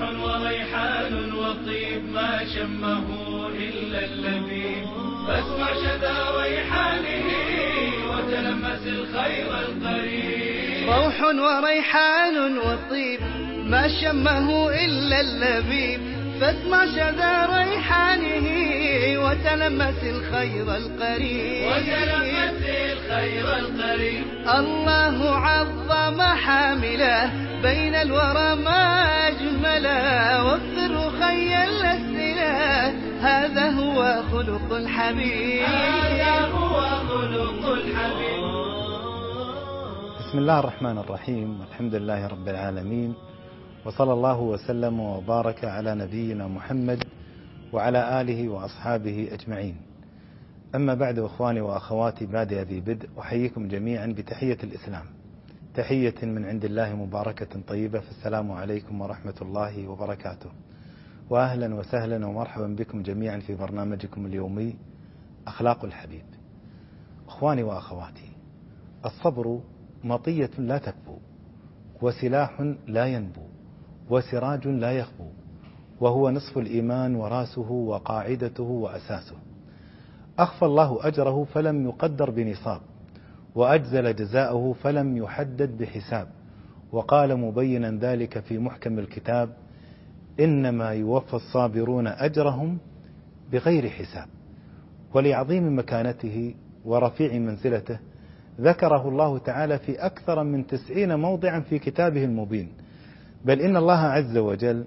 وريحان وطيب ما شمه إلا اللبيب، فاسمع شذا ريحانه وتلمس الخير القريب. روح وريحان وطيب ما شمه إلا اللبيب، فاسمع شذا ريحانه وتلمس الخير القريب. الله عظم حامله بين الورى ما أجمله، وفر خي الأسئلة هذا هو خلق الحبيب. بسم الله الرحمن الرحيم، والحمد لله رب العالمين، وصلى الله وسلم وبارك على نبينا محمد وعلى آله وأصحابه أجمعين. أما بعد، إخواني وأخواتي، بادئ ذي بدء أحييكم جميعا بتحية الإسلام، تحية من عند الله مباركة طيبة، فالسلام عليكم ورحمة الله وبركاته. وأهلا وسهلا ومرحبا بكم جميعا في برنامجكم اليومي أخلاق الحبيب. إخواني وأخواتي، الصبر مطية لا تكبو، وسلاح لا ينبو، وسراج لا يخبو، وهو نصف الإيمان وراسه وقاعدته وأساسه. أخفى الله أجره فلم يقدر بنصاب، وأجزل جزاءه فلم يحدد بحساب. وقال مبينا ذلك في محكم الكتاب: إنما يوفى الصابرون أجرهم بغير حساب. ولعظيم مكانته ورفيع منزلته ذكره الله تعالى في أكثر من 90 موضعا في كتابه المبين، بل إن الله عز وجل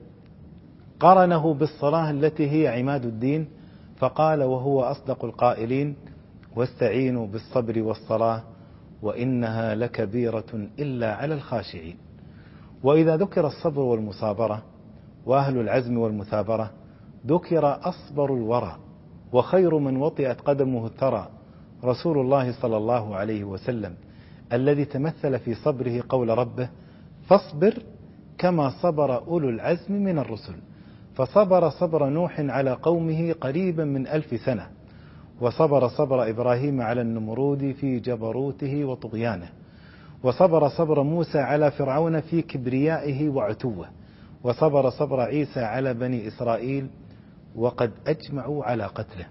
قرنه بالصلاة التي هي عماد الدين، فقال وهو أصدق القائلين: واستعينوا بالصبر والصلاة وإنها لكبيرة إلا على الخاشعين. وإذا ذكر الصبر والمصابرة وأهل العزم والمثابرة ذكر أصبر الورى وخير من وطئت قدمه الثرى، رسول الله صلى الله عليه وسلم، الذي تمثل في صبره قول ربه: فاصبر كما صبر أولو العزم من الرسل. فصبر صبر نوح على قومه قريبا من 1000 سنة، وصبر صبر إبراهيم على النمرود في جبروته وطغيانه، وصبر صبر موسى على فرعون في كبريائه وعتوه، وصبر صبر عيسى على بني إسرائيل وقد أجمعوا على قتله.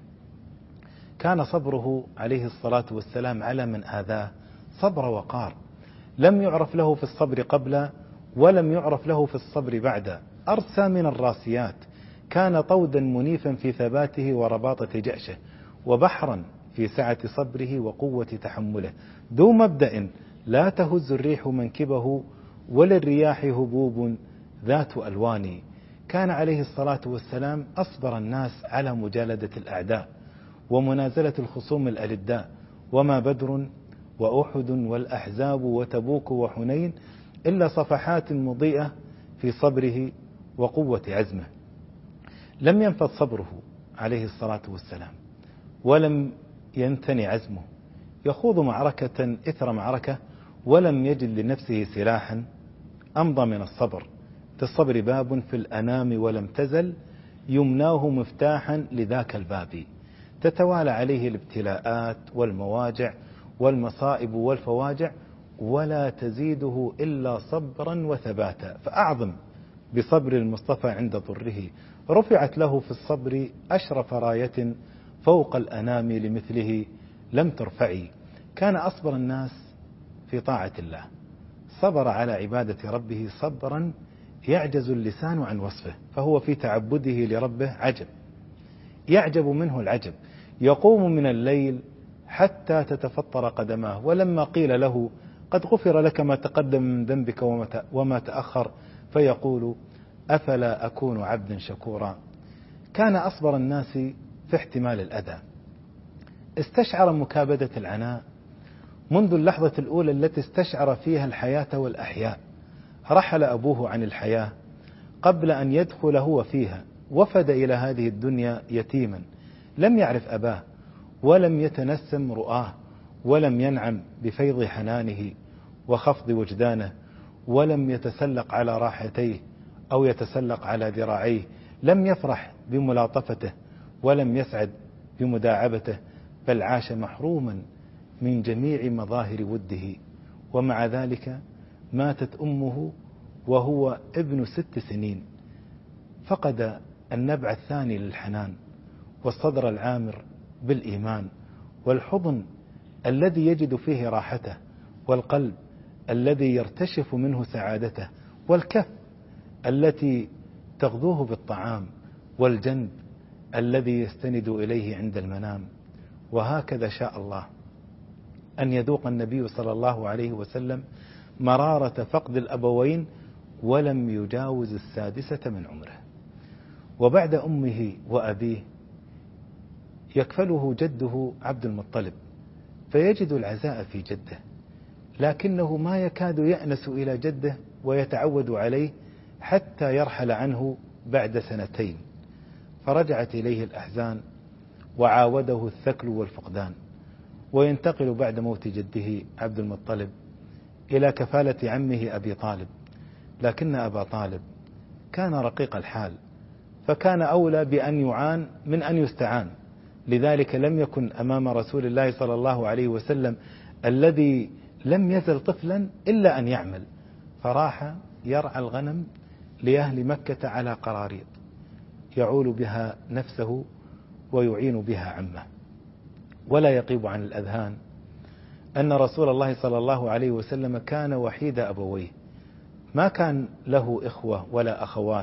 كان صبره عليه الصلاة والسلام على من آذاه صبر وقار، لم يعرف له في الصبر قبل ولم يعرف له في الصبر بعد. أرسى من الراسيات، كان طودا منيفا في ثباته ورباطة جأشه، وبحرا في سعة صبره وقوة تحمله، ذو مبدأ لا تهز الريح منكبه وللرياح هبوب ذات ألوان. كان عليه الصلاة والسلام أصبر الناس على مجالدة الأعداء ومنازلة الخصوم الألداء، وما بدر وأحد والأحزاب وتبوك وحنين إلا صفحات مضيئة في صبره وقوة عزمه. لم ينفذ صبره عليه الصلاة والسلام ولم ينثني عزمه، يخوض معركة إثر معركة ولم يجد لنفسه سلاحا أمضى من الصبر. في الصبر باب في الأنام ولم تزل يمناه مفتاحا لذاك الباب. تتوالى عليه الابتلاءات والمواجع والمصائب والفواجع ولا تزيده إلا صبرا وثباتا. فأعظم بصبر المصطفى عند ضره، رفعت له في الصبر أشرف راية فوق الأنام لمثله لم ترفعي. كان أصبر الناس في طاعة الله، صبر على عبادة ربه صبرا يعجز اللسان عن وصفه، فهو في تعبده لربه عجب يعجب منه العجب، يقوم من الليل حتى تتفطر قدماه، ولما قيل له قد غفر لك ما تقدم من ذنبك وما تأخر فيقول أفلا أكون عبدا شكورا. كان أصبر الناس في احتمال الأذى، استشعر مكابدة العناء منذ اللحظة الأولى التي استشعر فيها الحياة والأحياء. رحل أبوه عن الحياة قبل أن يدخل هو فيها، وفد إلى هذه الدنيا يتيما، لم يعرف أباه ولم يتنسم رؤاه، ولم ينعم بفيض حنانه وخفض وجدانه، ولم يتسلق على راحتيه أو يتسلق على ذراعيه، لم يفرح بملاطفته ولم يسعد بمداعبته، بل عاش محروما من جميع مظاهر وده. ومع ذلك ماتت أمه وهو ابن 6 سنين، فقد النبع الثاني للحنان والصدر العامر بالإيمان والحضن الذي يجد فيه راحته والقلب الذي يرتشف منه سعادته والكف التي تغذوه بالطعام والجنب الذي يستند إليه عند المنام. وهكذا شاء الله أن يذوق النبي صلى الله عليه وسلم مرارة فقد الأبوين ولم يجاوز 6 من عمره. وبعد أمه وأبيه يكفله جده عبد المطلب فيجد العزاء في جده، لكنه ما يكاد يأنس إلى جده ويتعود عليه حتى يرحل عنه بعد 2. فرجعت إليه الأحزان وعاوده الثكل والفقدان، وينتقل بعد موت جده عبد المطلب إلى كفالة عمه أبي طالب. لكن أبا طالب كان رقيق الحال، فكان أولى بأن يعان من أن يستعان، لذلك لم يكن أمام رسول الله صلى الله عليه وسلم الذي لم يزل طفلا إلا أن يعمل، فراح يرعى الغنم لأهل مكة على قراريط يعول بها نفسه ويعين بها عمه. ولا يغيب عن الأذهان أن رسول الله صلى الله عليه وسلم كان وحيد أبويه، ما كان له إخوة ولا أخوات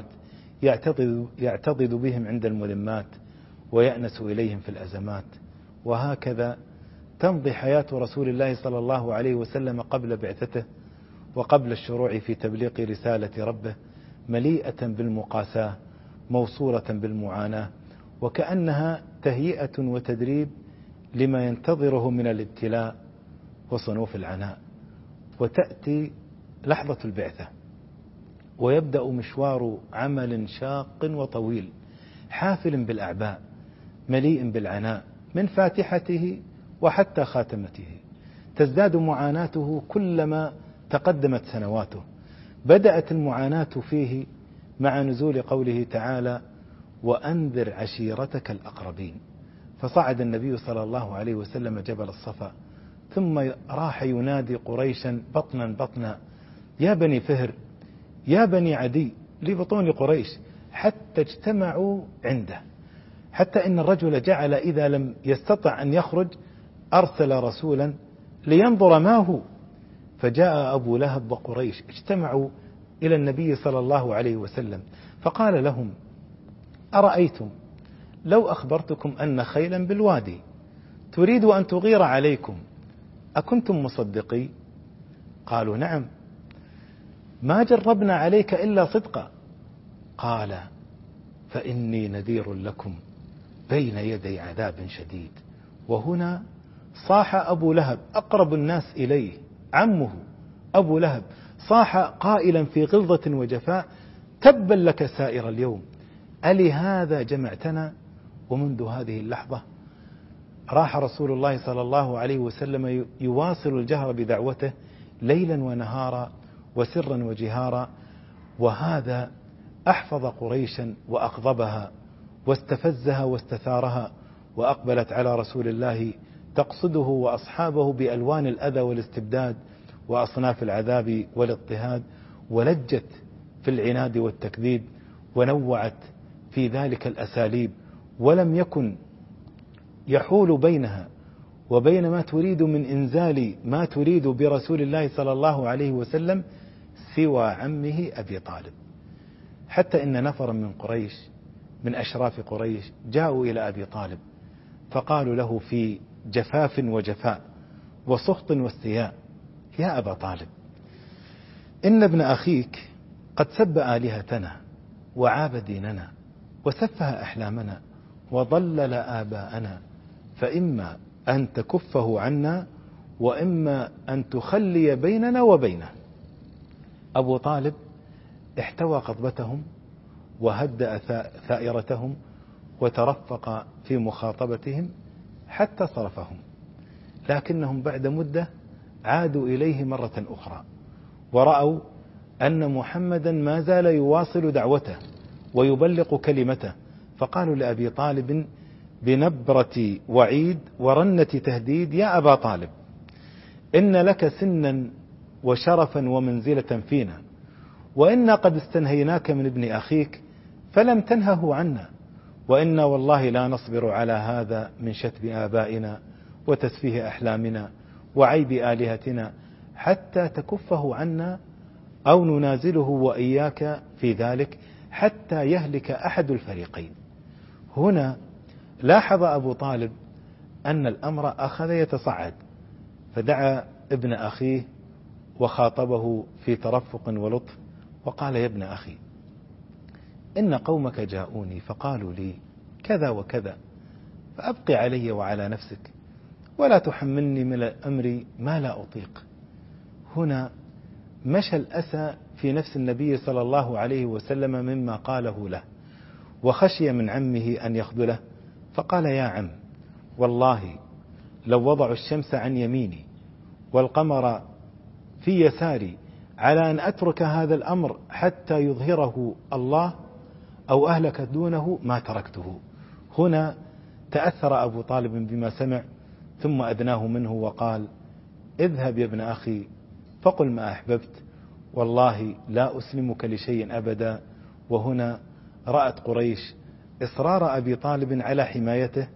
يعتضد بهم عند الملمات ويأنس إليهم في الأزمات. وهكذا تمضي حياة رسول الله صلى الله عليه وسلم قبل بعثته وقبل الشروع في تبليغ رسالة ربه، مليئة بالمقاساة موصولة بالمعاناة، وكأنها تهيئة وتدريب لما ينتظره من الابتلاء وصنوف العناء. وتأتي لحظة البعثة ويبدأ مشوار عمل شاق وطويل حافل بالأعباء مليء بالعناء من فاتحته وحتى خاتمته. تزداد معاناته كلما تقدمت سنواته. بدأت المعاناة فيه مع نزول قوله تعالى: وأنذر عشيرتك الأقربين. فصعد النبي صلى الله عليه وسلم جبل الصفا، ثم راح ينادي قريشا بطنا: يا بني فهر، يا بني عدي، لبطون قريش، حتى اجتمعوا عنده، حتى إن الرجل جعل إذا لم يستطع أن يخرج أرسل رسولا لينظر ما هو. فجاء أبو لهب وقريش اجتمعوا إلى النبي صلى الله عليه وسلم، فقال لهم: أرأيتم لو أخبرتكم أن خيلا بالوادي تريد أن تغير عليكم أكنتم مصدقي؟ قالوا: نعم، ما جربنا عليك إلا صدقا. قال: فإني نذير لكم بين يدي عذاب شديد. وهنا صاح أبو لهب أقرب الناس إليه، عمه أبو لهب، صاح قائلا في غلظة وجفاء: تبا لك سائر اليوم، ألهذا جمعتنا؟ ومنذ هذه اللحظة راح رسول الله صلى الله عليه وسلم يواصل الجهر بدعوته ليلا ونهارا وسرا وجهارا. وهذا أحفظ قريشا وأغضبها واستفزها واستثارها، وأقبلت على رسول الله تقصده وأصحابه بألوان الأذى والاستبداد وأصناف العذاب والاضطهاد، ولجت في العناد والتكذيب ونوعت في ذلك الأساليب، ولم يكن يحول بينها وبين ما تريد من إنزال ما تريد برسول الله صلى الله عليه وسلم سوى عمه أبي طالب. حتى إن نفرا من قريش من أشراف قريش جاءوا إلى أبي طالب فقالوا له في جفاف وجفاء وسخط واستياء: يا أبا طالب، إن ابن أخيك قد سب آلهتنا وعاب ديننا وسفه أحلامنا وضلل آباءنا، فإما أن تكفه عنا وإما أن تخلي بيننا وبينه. أبو طالب احتوى غضبتهم وهدأ ثائرتهم وترفق في مخاطبتهم حتى صرفهم، لكنهم بعد مدة عادوا إليه مرة أخرى ورأوا أن محمدا ما زال يواصل دعوته ويبلغ كلمته، فقالوا لأبي طالب بنبرة وعيد ورنة تهديد: يا أبا طالب، إن لك سنا وشرفا ومنزلة فينا، وإنا قد استنهيناك من ابن أخيك، فلم تنهه عنا، وإنا والله لا نصبر على هذا من شتم آبائنا وتسفيه أحلامنا وعيب آلهتنا حتى تكفه عنا أو ننازله وإياك في ذلك حتى يهلك أحد الفريقين. هنا لاحظ أبو طالب أن الأمر أخذ يتصعد، فدعا ابن أخيه وخاطبه في ترفق ولطف وقال: يا ابن أخي، إن قومك جاءوني فقالوا لي كذا وكذا، فأبقي علي وعلى نفسك ولا تحملني من الأمر ما لا أطيق. هنا مشى الأسى في نفس النبي صلى الله عليه وسلم مما قاله له، وخشي من عمه أن يخذله، فقال: يا عم، والله لو وضعوا الشمس عن يميني والقمر في يساري على أن أترك هذا الأمر حتى يظهره الله أو أهلك دونه ما تركته. هنا تأثر أبو طالب بما سمع، ثم أدناه منه وقال: اذهب يا ابن أخي فقل ما أحببت، والله لا أسلمك لشيء أبدا. وهنا رأت قريش إصرار أبي طالب على حمايته،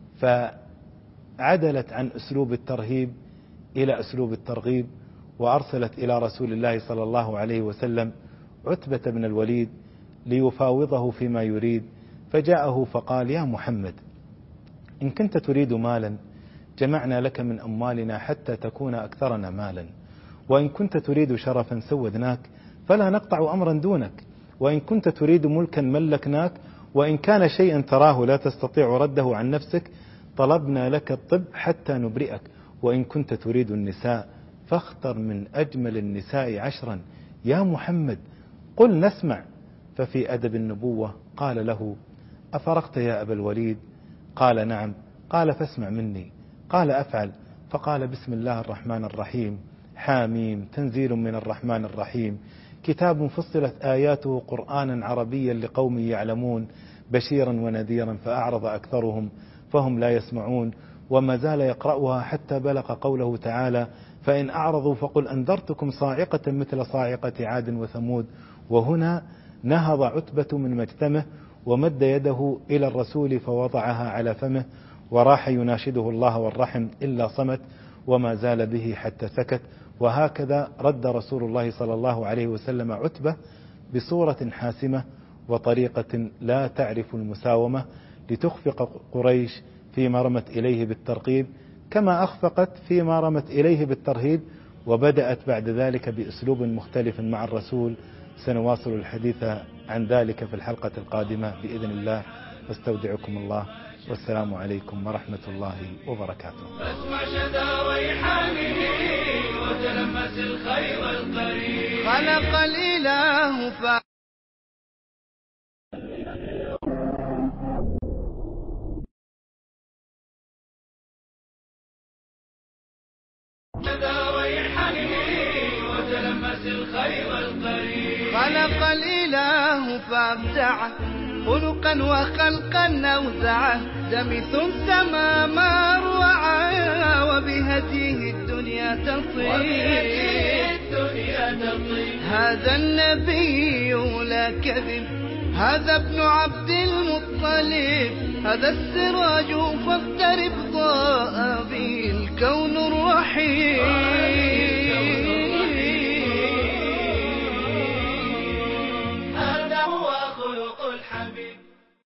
فعدلت عن أسلوب الترهيب إلى أسلوب الترغيب، وأرسلت إلى رسول الله صلى الله عليه وسلم عتبة بن الوليد ليفاوضه فيما يريد. فجاءه فقال: يا محمد، إن كنت تريد مالا جمعنا لك من أموالنا حتى تكون أكثرنا مالا، وإن كنت تريد شرفا سودناك فلا نقطع أمرا دونك، وإن كنت تريد ملكا ملكناك، وإن كان شيئا تراه لا تستطيع رده عن نفسك طلبنا لك الطب حتى نبرئك، وإن كنت تريد النساء فاختر من أجمل النساء 10. يا محمد قل نسمع. ففي أدب النبوة قال له: أفرغت يا أبا الوليد؟ قال: نعم. قال: فاسمع مني. قال: أفعل. فقال: بسم الله الرحمن الرحيم، حاميم، تنزيل من الرحمن الرحيم، كتاب فصلت آياته قرآنا عربيا لقوم يعلمون، بشيرا ونذيرا، فأعرض أكثرهم فهم لا يسمعون. وما زال يقرأها حتى بلغ قوله تعالى: فإن أعرضوا فقل أنذرتكم صاعقة مثل صاعقة عاد وثمود. وهنا نهض عتبة من مجتمه ومد يده إلى الرسول فوضعها على فمه، وراح يناشده الله والرحم إلا صمت، وما زال به حتى سكت. وهكذا رد رسول الله صلى الله عليه وسلم عتبة بصورة حاسمة وطريقة لا تعرف المساومة، لتخفق قريش فيما رمت إليه بالترقيب كما أخفقت فيما رمت إليه بالترهيب. وبدأت بعد ذلك بأسلوب مختلف مع الرسول. سنواصل الحديث عن ذلك في الحلقة القادمة بإذن الله، واستودعكم الله، والسلام عليكم ورحمة الله وبركاته. اسمع شذا ريحانه وتلمس الخير القريب. خلق الإله شذا ريحانه وتلمس الخير القريب. خلق الإله فابدعه خلقا وخلقا أوزعه، دمث تماما روعا، وبهديه الدنيا تصير. هذا النبي لا كذب، هذا ابن عبد المطلب، هذا السراج فاقترب ضاء به الكون الرحيم. هذا هو خلق الحبيب.